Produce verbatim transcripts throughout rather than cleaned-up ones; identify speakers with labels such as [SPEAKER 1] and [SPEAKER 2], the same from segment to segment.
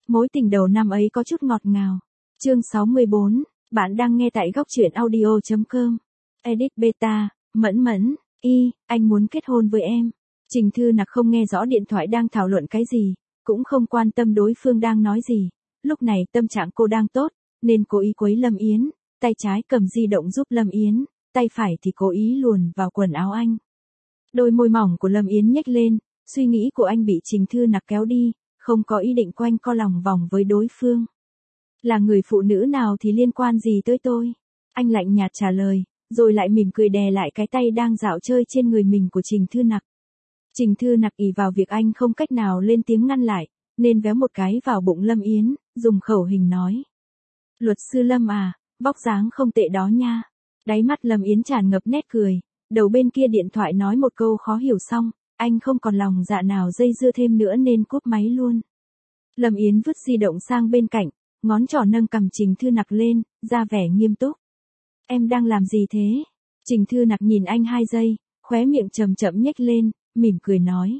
[SPEAKER 1] Mối tình đầu năm ấy có chút ngọt ngào. Chương sáu mươi bốn, bạn đang nghe tại góc truyện audio chấm com. Edit beta, Mẫn Mẫn, y, anh muốn kết hôn với em. Trình Thư Nặc không nghe rõ điện thoại đang thảo luận cái gì, cũng không quan tâm đối phương đang nói gì. Lúc này tâm trạng cô đang tốt, nên cố ý quấy Lâm Yến, tay trái cầm di động giúp Lâm Yến, tay phải thì cố ý luồn vào quần áo anh. Đôi môi mỏng của Lâm Yến nhếch lên, suy nghĩ của anh bị Trình Thư Nặc kéo đi, không có ý định quanh co lòng vòng với đối phương. Là người phụ nữ nào thì liên quan gì tới tôi? Anh lạnh nhạt trả lời, rồi lại mỉm cười đè lại cái tay đang dạo chơi trên người mình của Trình Thư Nặc. Trình Thư Nặc ỷ vào việc anh không cách nào lên tiếng ngăn lại, nên véo một cái vào bụng Lâm Yến, dùng khẩu hình nói. Luật sư Lâm à, vóc dáng không tệ đó nha. Đáy mắt Lâm Yến tràn ngập nét cười, đầu bên kia điện thoại nói một câu khó hiểu xong, anh không còn lòng dạ nào dây dưa thêm nữa nên cúp máy luôn. Lâm Yến vứt di động sang bên cạnh, ngón trỏ nâng cằm Trình Thư Nặc lên, ra vẻ nghiêm túc. Em đang làm gì thế? Trình Thư Nặc nhìn anh hai giây, khóe miệng chậm chậm nhếch lên, mỉm cười nói.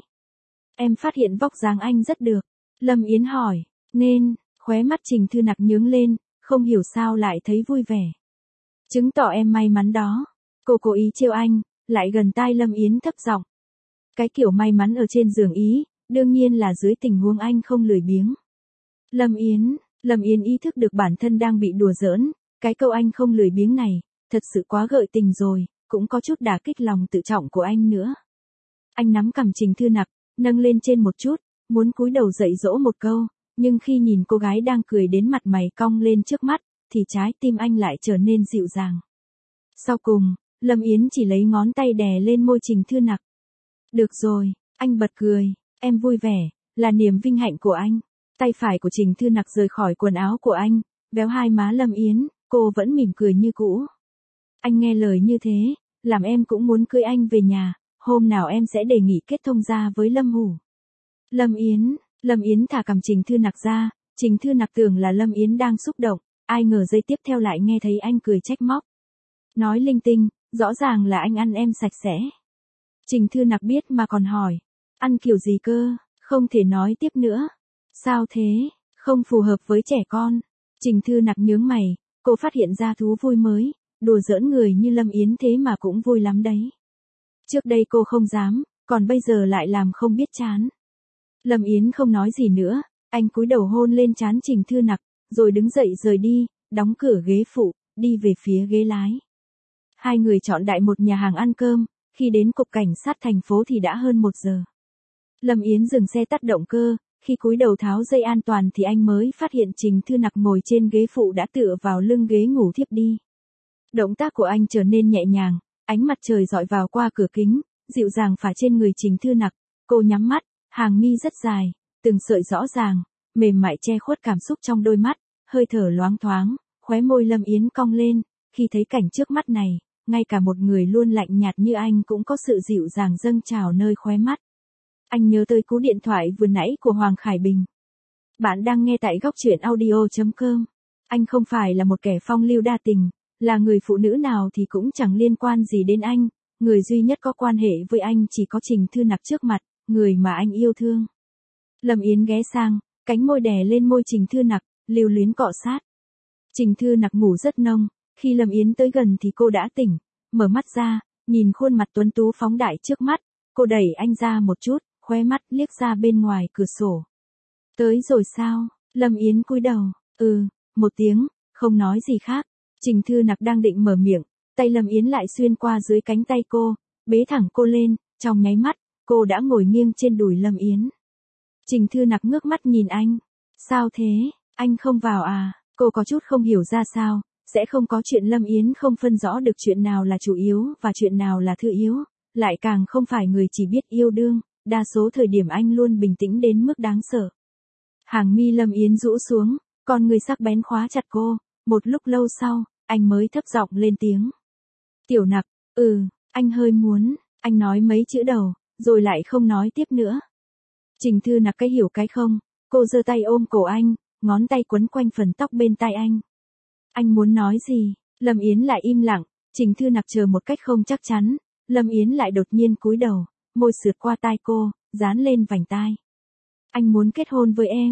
[SPEAKER 1] Em phát hiện vóc dáng anh rất được. Lâm Yến hỏi, nên, khóe mắt Trình Thư Nặc nhướng lên, không hiểu sao lại thấy vui vẻ. Chứng tỏ em may mắn đó. Cô cố ý trêu anh, lại gần tai Lâm Yến thấp giọng. Cái kiểu may mắn ở trên giường ý, đương nhiên là dưới tình huống anh không lười biếng. Lâm Yến, Lâm Yến ý thức được bản thân đang bị đùa giỡn, cái câu anh không lười biếng này, thật sự quá gợi tình rồi, cũng có chút đả kích lòng tự trọng của anh nữa. Anh nắm cằm Trình Thư Nặc, nâng lên trên một chút, muốn cúi đầu dạy dỗ một câu, nhưng khi nhìn cô gái đang cười đến mặt mày cong lên trước mắt, thì trái tim anh lại trở nên dịu dàng. Sau cùng, Lâm Yến chỉ lấy ngón tay đè lên môi Trình Thư Nặc. Được rồi, anh bật cười, em vui vẻ, là niềm vinh hạnh của anh. Tay phải của Trình Thư Nặc rời khỏi quần áo của anh, véo hai má Lâm Yến, cô vẫn mỉm cười như cũ. Anh nghe lời như thế, làm em cũng muốn cưới anh về nhà, hôm nào em sẽ đề nghị kết thông gia với Lâm Hủ. Lâm Yến, Lâm Yến thả cằm Trình Thư Nặc ra, Trình Thư Nặc tưởng là Lâm Yến đang xúc động, ai ngờ giây tiếp theo lại nghe thấy anh cười trách móc. Nói linh tinh, rõ ràng là anh ăn em sạch sẽ. Trình Thư Nặc biết mà còn hỏi, ăn kiểu gì cơ, không thể nói tiếp nữa. Sao thế, không phù hợp với trẻ con. Trình Thư Nặc nhướng mày, cô phát hiện ra thú vui mới, đùa giỡn người như Lâm Yến thế mà cũng vui lắm đấy. Trước đây cô không dám, còn bây giờ lại làm không biết chán. Lâm Yến không nói gì nữa, anh cúi đầu hôn lên trán Trình Thư Nặc, rồi đứng dậy rời đi, đóng cửa ghế phụ, đi về phía ghế lái. Hai người chọn đại một nhà hàng ăn cơm, khi đến cục cảnh sát thành phố thì đã hơn một giờ. Lâm Yến dừng xe tắt động cơ, khi cúi đầu tháo dây an toàn thì anh mới phát hiện Trình Thư Nặc ngồi trên ghế phụ đã tựa vào lưng ghế ngủ thiếp đi. Động tác của anh trở nên nhẹ nhàng, ánh mặt trời dọi vào qua cửa kính, dịu dàng phả trên người Trình Thư Nặc, cô nhắm mắt, hàng mi rất dài, từng sợi rõ ràng, mềm mại che khuất cảm xúc trong đôi mắt, hơi thở loáng thoáng, khóe môi Lâm Yến cong lên, khi thấy cảnh trước mắt này, ngay cả một người luôn lạnh nhạt như anh cũng có sự dịu dàng dâng trào nơi khóe mắt. Anh nhớ tới cú điện thoại vừa nãy của Hoàng Khải Bình. Bạn đang nghe tại góc truyện audio chấm com. Anh không phải là một kẻ phong lưu đa tình, là người phụ nữ nào thì cũng chẳng liên quan gì đến anh, người duy nhất có quan hệ với anh chỉ có Trình Thư Nặc trước mặt, người mà anh yêu thương. Lâm Yến ghé sang, cánh môi đè lên môi Trình Thư Nặc, lưu luyến cọ sát. Trình Thư Nặc ngủ rất nông, khi Lâm Yến tới gần thì cô đã tỉnh, mở mắt ra, nhìn khuôn mặt tuấn tú phóng đại trước mắt, cô đẩy anh ra một chút, khóe mắt liếc ra bên ngoài cửa sổ. Tới rồi sao? Lâm Yến cúi đầu, ừ, một tiếng, không nói gì khác. Trình Thư Nặc đang định mở miệng, tay Lâm Yến lại xuyên qua dưới cánh tay cô, bế thẳng cô lên, trong nháy mắt, cô đã ngồi nghiêng trên đùi Lâm Yến. Trình Thư Nặc ngước mắt nhìn anh, sao thế, anh không vào à? Cô có chút không hiểu ra sao, sẽ không có chuyện Lâm Yến không phân rõ được chuyện nào là chủ yếu và chuyện nào là thứ yếu, lại càng không phải người chỉ biết yêu đương, đa số thời điểm anh luôn bình tĩnh đến mức đáng sợ. Hàng mi Lâm Yến rũ xuống, con người sắc bén khóa chặt cô, một lúc lâu sau, anh mới thấp giọng lên tiếng. Tiểu Nặc, ừ, anh hơi muốn, anh nói mấy chữ đầu, rồi lại không nói tiếp nữa. Trình Thư Nặc cái hiểu cái không, cô giơ tay ôm cổ anh, ngón tay quấn quanh phần tóc bên tai anh. Anh muốn nói gì? Lâm Yến lại im lặng, Trình Thư Nặc chờ một cách không chắc chắn, Lâm Yến lại đột nhiên cúi đầu, môi sượt qua tai cô, dán lên vành tai. Anh muốn kết hôn với em.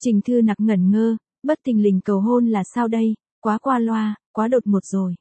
[SPEAKER 1] Trình Thư Nặc ngẩn ngơ, bất thình lình cầu hôn là sao đây, quá qua loa, quá đột ngột rồi.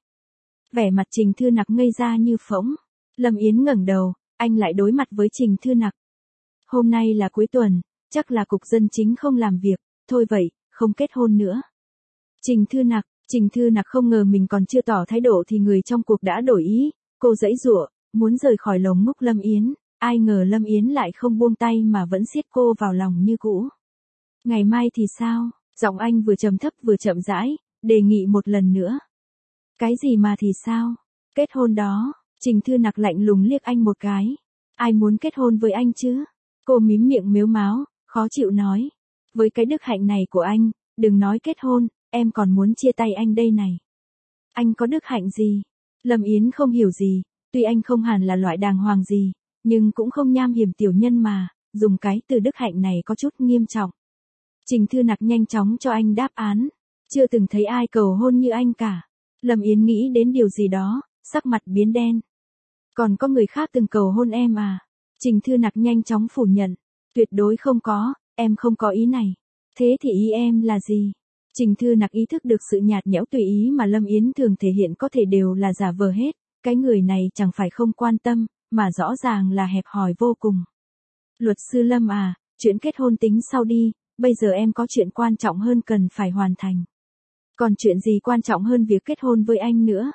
[SPEAKER 1] Vẻ mặt Trình Thư Nặc ngây ra như phỗng. Lâm Yến ngẩng đầu, anh lại đối mặt với Trình Thư Nặc. Hôm nay là cuối tuần, chắc là cục dân chính không làm việc, thôi vậy, không kết hôn nữa. Trình Thư Nặc, Trình Thư Nặc không ngờ mình còn chưa tỏ thái độ thì người trong cuộc đã đổi ý, cô giãy giụa, muốn rời khỏi lồng ngúc Lâm Yến, ai ngờ Lâm Yến lại không buông tay mà vẫn siết cô vào lòng như cũ. Ngày mai thì sao? Giọng anh vừa trầm thấp vừa chậm rãi, đề nghị một lần nữa. Cái gì mà thì sao? Kết hôn đó. Trình Thư Nặc lạnh lùng liếc anh một cái. Ai muốn kết hôn với anh chứ? Cô mím miệng mếu máo, khó chịu nói. Với cái đức hạnh này của anh, đừng nói kết hôn, em còn muốn chia tay anh đây này. Anh có đức hạnh gì? Lâm Yến không hiểu gì, tuy anh không hẳn là loại đàng hoàng gì, nhưng cũng không nham hiểm tiểu nhân mà, dùng cái từ đức hạnh này có chút nghiêm trọng. Trình Thư Nặc nhanh chóng cho anh đáp án. Chưa từng thấy ai cầu hôn như anh cả. Lâm Yến nghĩ đến điều gì đó, sắc mặt biến đen. Còn có người khác từng cầu hôn em à? Trình Thư Nặc nhanh chóng phủ nhận. Tuyệt đối không có, em không có ý này. Thế thì ý em là gì? Trình Thư Nặc ý thức được sự nhạt nhẽo tùy ý mà Lâm Yến thường thể hiện có thể đều là giả vờ hết. Cái người này chẳng phải không quan tâm, mà rõ ràng là hẹp hòi vô cùng. Luật sư Lâm à, chuyện kết hôn tính sau đi, bây giờ em có chuyện quan trọng hơn cần phải hoàn thành. Còn chuyện gì quan trọng hơn việc kết hôn với anh nữa?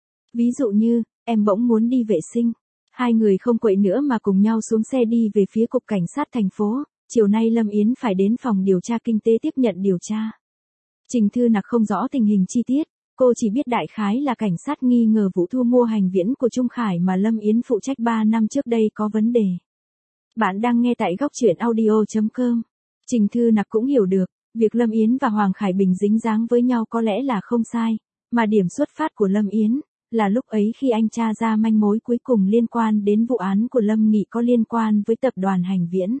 [SPEAKER 1] Ví dụ như, em bỗng muốn đi vệ sinh. Hai người không quậy nữa mà cùng nhau xuống xe đi về phía cục cảnh sát thành phố. Chiều nay Lâm Yến phải đến phòng điều tra kinh tế tiếp nhận điều tra. Trình Thư Nặc không rõ tình hình chi tiết, cô chỉ biết đại khái là cảnh sát nghi ngờ vụ thu mua hành viễn của Trung Khải mà Lâm Yến phụ trách ba năm trước đây có vấn đề. Bạn đang nghe tại góc truyện audio chấm com. Trình Thư Nặc cũng hiểu được, việc Lâm Yến và Hoàng Khải Bình dính dáng với nhau có lẽ là không sai, mà điểm xuất phát của Lâm Yến là lúc ấy khi anh tra ra manh mối cuối cùng liên quan đến vụ án của Lâm Nghị có liên quan với tập đoàn Hành Viễn.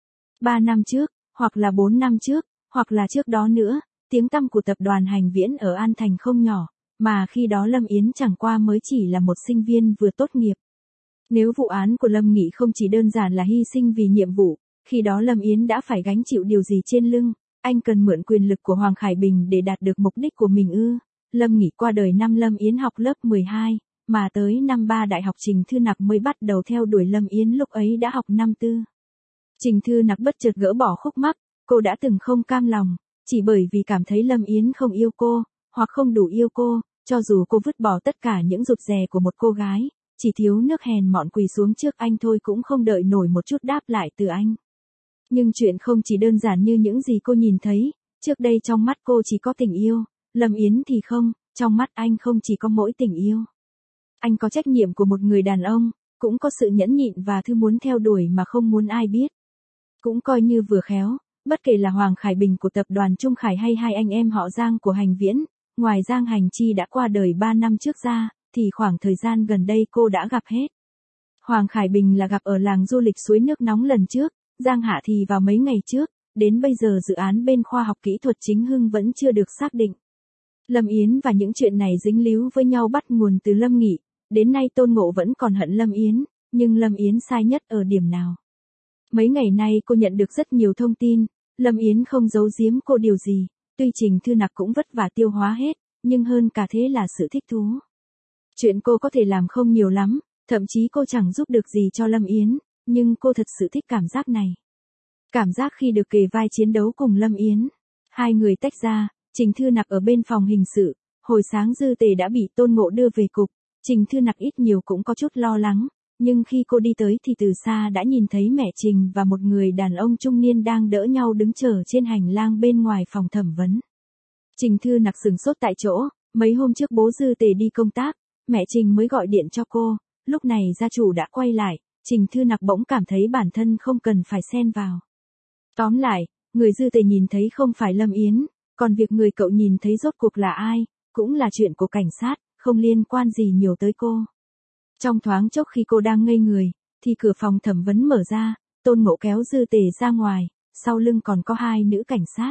[SPEAKER 1] Ba năm trước, hoặc là bốn năm trước, hoặc là trước đó nữa, tiếng tăm của tập đoàn Hành Viễn ở An Thành không nhỏ, mà khi đó Lâm Yến chẳng qua mới chỉ là một sinh viên vừa tốt nghiệp. Nếu vụ án của Lâm Nghị không chỉ đơn giản là hy sinh vì nhiệm vụ, khi đó Lâm Yến đã phải gánh chịu điều gì trên lưng, anh cần mượn quyền lực của Hoàng Khải Bình để đạt được mục đích của mình ư? Lâm Nghị qua đời năm Lâm Yến học lớp mười hai, mà tới năm ba đại học Trình Thư Nặc mới bắt đầu theo đuổi Lâm Yến lúc ấy đã học năm tư. Trình Thư Nặc bất chợt gỡ bỏ khúc mắc, cô đã từng không cam lòng, chỉ bởi vì cảm thấy Lâm Yến không yêu cô, hoặc không đủ yêu cô, cho dù cô vứt bỏ tất cả những rụt rè của một cô gái, chỉ thiếu nước hèn mọn quỳ xuống trước anh thôi cũng không đợi nổi một chút đáp lại từ anh. Nhưng chuyện không chỉ đơn giản như những gì cô nhìn thấy, trước đây trong mắt cô chỉ có tình yêu, Lâm Yến thì không, trong mắt anh không chỉ có mỗi tình yêu. Anh có trách nhiệm của một người đàn ông, cũng có sự nhẫn nhịn và thứ muốn theo đuổi mà không muốn ai biết. Cũng coi như vừa khéo, bất kể là Hoàng Khải Bình của tập đoàn Trung Khải hay hai anh em họ Giang của Hành Viễn, ngoài Giang Hành Chi đã qua đời ba năm trước ra, thì khoảng thời gian gần đây cô đã gặp hết. Hoàng Khải Bình là gặp ở làng du lịch suối nước nóng lần trước, Giang Hạ thì vào mấy ngày trước, đến bây giờ dự án bên khoa học kỹ thuật Chính Hưng vẫn chưa được xác định. Lâm Yến và những chuyện này dính líu với nhau bắt nguồn từ Lâm Nghị, đến nay Tôn Ngộ vẫn còn hận Lâm Yến, nhưng Lâm Yến sai nhất ở điểm nào? Mấy ngày nay cô nhận được rất nhiều thông tin, Lâm Yến không giấu giếm cô điều gì, tuy Trình Thư Nặc cũng vất vả tiêu hóa hết, nhưng hơn cả thế là sự thích thú. Chuyện cô có thể làm không nhiều lắm, thậm chí cô chẳng giúp được gì cho Lâm Yến, nhưng cô thật sự thích cảm giác này. Cảm giác khi được kề vai chiến đấu cùng Lâm Yến. Hai người tách ra, Trình Thư Nặc ở bên phòng hình sự, hồi sáng Dư Tề đã bị Tôn Ngộ đưa về cục, Trình Thư Nặc ít nhiều cũng có chút lo lắng, nhưng khi cô đi tới thì từ xa đã nhìn thấy mẹ Trình và một người đàn ông trung niên đang đỡ nhau đứng chờ trên hành lang bên ngoài phòng thẩm vấn. Trình Thư Nặc sửng sốt tại chỗ, mấy hôm trước bố Dư Tề đi công tác, mẹ Trình mới gọi điện cho cô, lúc này gia chủ đã quay lại, Trình Thư Nặc bỗng cảm thấy bản thân không cần phải xen vào. Tóm lại, người Dư Tề nhìn thấy không phải Lâm Yến, còn việc người cậu nhìn thấy rốt cuộc là ai, cũng là chuyện của cảnh sát, không liên quan gì nhiều tới cô. Trong thoáng chốc khi cô đang ngây người, thì cửa phòng thẩm vấn mở ra, Tôn Ngộ kéo Dư Tề ra ngoài, sau lưng còn có hai nữ cảnh sát.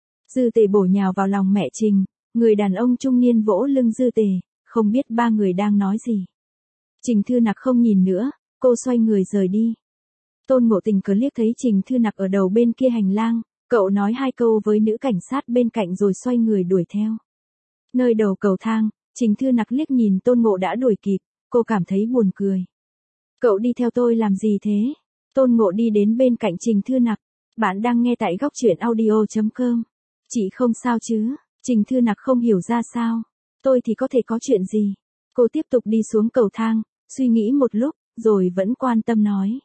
[SPEAKER 1] Dư Tề bổ nhào vào lòng mẹ Trình, người đàn ông trung niên vỗ lưng Dư Tề, không biết ba người đang nói gì. Trình Thư Nặc không nhìn nữa, cô xoay người rời đi. Tôn Ngộ tình cờ liếc thấy Trình Thư Nặc ở đầu bên kia hành lang, Cậu nói hai câu với nữ cảnh sát bên cạnh rồi xoay người đuổi theo. Nơi đầu cầu thang, Trình Thư Nặc liếc nhìn Tôn Ngộ đã đuổi kịp, cô cảm thấy buồn cười. Cậu đi theo tôi làm gì thế? Tôn Ngộ đi đến bên cạnh Trình Thư Nặc. Bạn đang nghe tại góc truyện audio chấm com. Chị không sao chứ? Trình Thư Nặc không hiểu ra sao. Tôi thì có thể có chuyện gì? Cô tiếp tục đi xuống cầu thang, suy nghĩ một lúc, rồi vẫn quan tâm nói.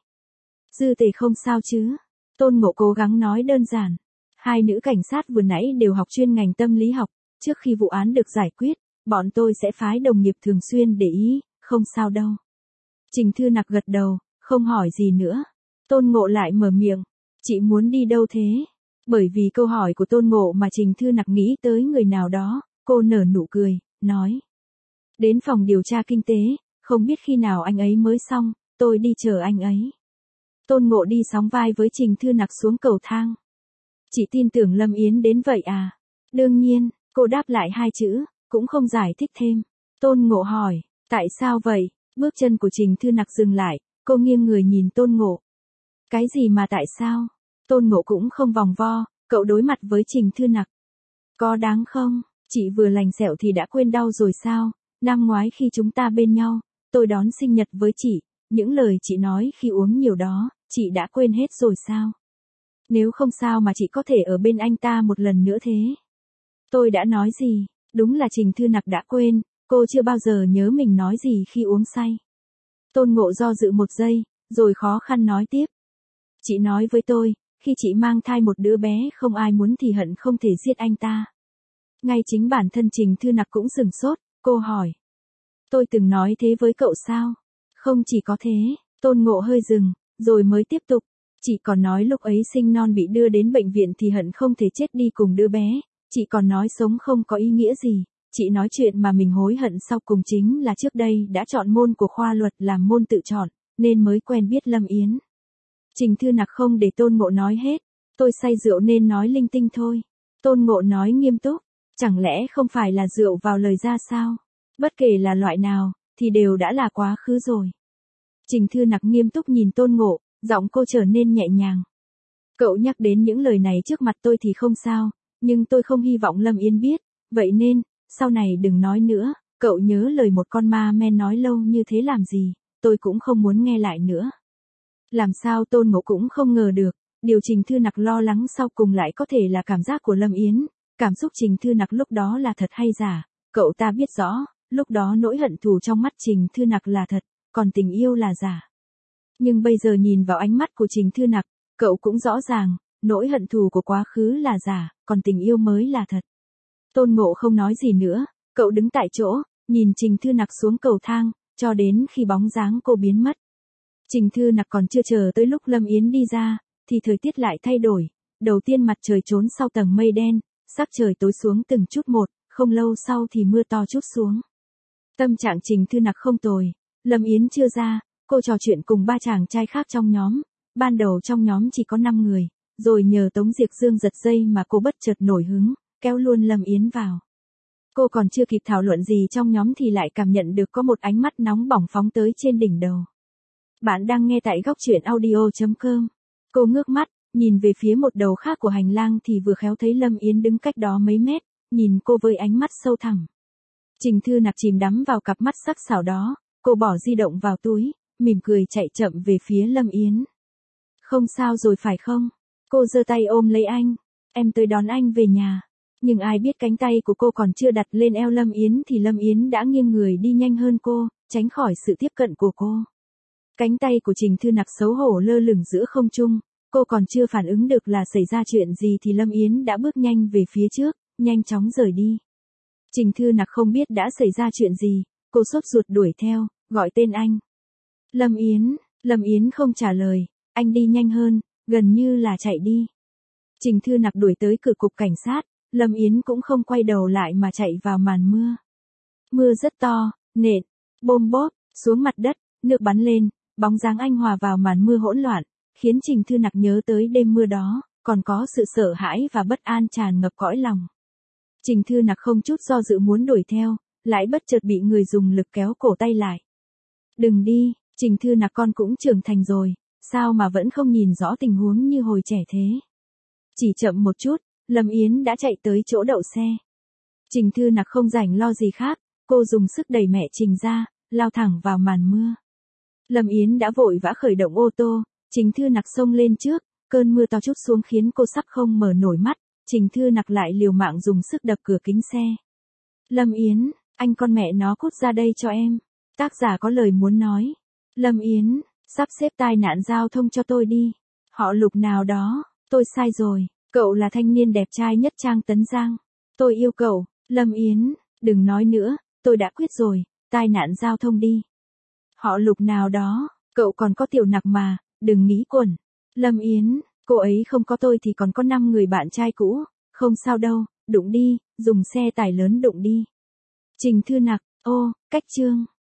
[SPEAKER 1] Dư Tề không sao chứ? Tôn Ngộ cố gắng nói đơn giản. Hai nữ cảnh sát vừa nãy đều học chuyên ngành tâm lý học, trước khi vụ án được giải quyết, bọn tôi sẽ phái đồng nghiệp thường xuyên để ý, không sao đâu. Trình Thư Nặc gật đầu, không hỏi gì nữa. Tôn Ngộ lại mở miệng. Chị muốn đi đâu thế? Bởi vì câu hỏi của Tôn Ngộ mà Trình Thư Nặc nghĩ tới người nào đó, cô nở nụ cười, nói. Đến phòng điều tra kinh tế, không biết khi nào anh ấy mới xong, tôi đi chờ anh ấy. Tôn Ngộ đi sóng vai với Trình Thư Nặc xuống cầu thang. Chị tin tưởng Lâm Yến đến vậy à? Đương nhiên, cô đáp lại hai chữ, cũng không giải thích thêm. Tôn Ngộ hỏi, tại sao vậy? Bước chân của Trình Thư Nặc dừng lại, cô nghiêng người nhìn Tôn Ngộ. Cái gì mà tại sao? Tôn Ngộ cũng không vòng vo, cậu đối mặt với Trình Thư Nặc. Có đáng không? Chị vừa lành sẹo thì đã quên đau rồi sao? Năm ngoái khi chúng ta bên nhau, tôi đón sinh nhật với chị, những lời chị nói khi uống nhiều đó, chị đã quên hết rồi sao? Nếu không sao mà chị có thể ở bên anh ta một lần nữa thế? Tôi đã nói gì? Đúng là Trình Thư Nặc đã quên, cô chưa bao giờ nhớ mình nói gì khi uống say. Tôn Ngộ do dự một giây, rồi khó khăn nói tiếp. Chị nói với tôi, khi chị mang thai một đứa bé không ai muốn thì hận không thể giết anh ta. Ngay chính bản thân Trình Thư Nặc cũng sửng sốt, cô hỏi. Tôi từng nói thế với cậu sao? Không chỉ có thế, Tôn Ngộ hơi dừng, rồi mới tiếp tục. Chị còn nói lúc ấy sinh non bị đưa đến bệnh viện thì hận không thể chết đi cùng đứa bé. Chị còn nói sống không có ý nghĩa gì. Chị nói chuyện mà mình hối hận sau cùng chính là trước đây đã chọn môn của khoa luật làm môn tự chọn, nên mới quen biết Lâm Yến. Trình Thư Nặc không để Tôn Ngộ nói hết. Tôi say rượu nên nói linh tinh thôi. Tôn Ngộ nói nghiêm túc. Chẳng lẽ không phải là rượu vào lời ra sao? Bất kể là loại nào, thì đều đã là quá khứ rồi. Trình Thư Nặc nghiêm túc nhìn Tôn Ngộ, giọng cô trở nên nhẹ nhàng. Cậu nhắc đến những lời này trước mặt tôi thì không sao, nhưng tôi không hy vọng Lâm Yến biết, vậy nên, sau này đừng nói nữa, cậu nhớ lời một con ma men nói lâu như thế làm gì, tôi cũng không muốn nghe lại nữa. Làm sao Tôn Ngộ cũng không ngờ được, điều Trình Thư Nặc lo lắng sau cùng lại có thể là cảm giác của Lâm Yến, cảm xúc Trình Thư Nặc lúc đó là thật hay giả, cậu ta biết rõ, lúc đó nỗi hận thù trong mắt Trình Thư Nặc là thật, còn tình yêu là giả. Nhưng bây giờ nhìn vào ánh mắt của Trình Thư Nặc, cậu cũng rõ ràng, nỗi hận thù của quá khứ là giả, còn tình yêu mới là thật. Tôn Ngộ không nói gì nữa, cậu đứng tại chỗ, nhìn Trình Thư Nặc xuống cầu thang, cho đến khi bóng dáng cô biến mất. Trình Thư Nặc còn chưa chờ tới lúc Lâm Yến đi ra, thì thời tiết lại thay đổi, đầu tiên mặt trời trốn sau tầng mây đen, sắc trời tối xuống từng chút một, không lâu sau thì mưa to trút xuống. Tâm trạng Trình Thư Nặc không tồi, Lâm Yến chưa ra, cô trò chuyện cùng ba chàng trai khác trong nhóm, ban đầu trong nhóm chỉ có năm người, rồi nhờ Tống Diệc Dương giật dây mà cô bất chợt nổi hứng, kéo luôn Lâm Yến vào. Cô còn chưa kịp thảo luận gì trong nhóm thì lại cảm nhận được có một ánh mắt nóng bỏng phóng tới trên đỉnh đầu. Bạn đang nghe tại góc truyện audio chấm com. Cô ngước mắt, nhìn về phía một đầu khác của hành lang thì vừa khéo thấy Lâm Yến đứng cách đó mấy mét, nhìn cô với ánh mắt sâu thẳm. Trình Thư Nặc chìm đắm vào cặp mắt sắc sảo đó, cô bỏ di động vào túi, mỉm cười chạy chậm về phía Lâm Yến. Không sao rồi phải không? Cô giơ tay ôm lấy anh, em tới đón anh về nhà. Nhưng ai biết cánh tay của cô còn chưa đặt lên eo Lâm Yến thì Lâm Yến đã nghiêng người đi nhanh hơn cô, tránh khỏi sự tiếp cận của cô. Cánh tay của Trình Thư Nặc xấu hổ lơ lửng giữa không trung, cô còn chưa phản ứng được là xảy ra chuyện gì thì Lâm Yến đã bước nhanh về phía trước, nhanh chóng rời đi. Trình Thư Nặc không biết đã xảy ra chuyện gì, cô sốt ruột đuổi theo, gọi tên anh. Lâm Yến, Lâm Yến không trả lời, anh đi nhanh hơn, gần như là chạy đi. Trình Thư Nặc đuổi tới cửa cục cảnh sát, Lâm Yến cũng không quay đầu lại mà chạy vào màn mưa. Mưa rất to, nện, bôm bốp, xuống mặt đất, nước bắn lên, bóng dáng anh hòa vào màn mưa hỗn loạn, khiến Trình Thư Nặc nhớ tới đêm mưa đó, còn có sự sợ hãi và bất an tràn ngập cõi lòng. Trình Thư Nặc không chút do dự muốn đuổi theo, lại bất chợt bị người dùng lực kéo cổ tay lại. Đừng đi, Trình Thư Nặc con cũng trưởng thành rồi, sao mà vẫn không nhìn rõ tình huống như hồi trẻ thế? Chỉ chậm một chút, Lâm Yến đã chạy tới chỗ đậu xe. Trình Thư Nặc không rảnh lo gì khác, cô dùng sức đẩy mẹ Trình ra, lao thẳng vào màn mưa. Lâm Yến đã vội vã khởi động ô tô, Trình Thư Nặc xông lên trước, cơn mưa to trút xuống khiến cô sắp không mở nổi mắt, Trình Thư Nặc lại liều mạng dùng sức đập cửa kính xe. Lâm Yến, anh con mẹ nó cút ra đây cho em. Tác giả có lời muốn nói. Lâm Yến, sắp xếp tai nạn giao thông cho tôi đi. Họ Lục nào đó, tôi sai rồi, cậu là thanh niên đẹp trai nhất Trang Tấn Giang. Tôi yêu cậu, Lâm Yến, đừng nói nữa, tôi đã quyết rồi, tai nạn giao thông đi. Họ Lục nào đó, cậu còn có Tiểu Nặc mà, đừng nghĩ quẩn. Lâm Yến, cô ấy không có tôi thì còn có năm người bạn trai cũ, không sao đâu, đụng đi, dùng xe tải lớn đụng đi. Trình Thư Nặc, ô, cách chương.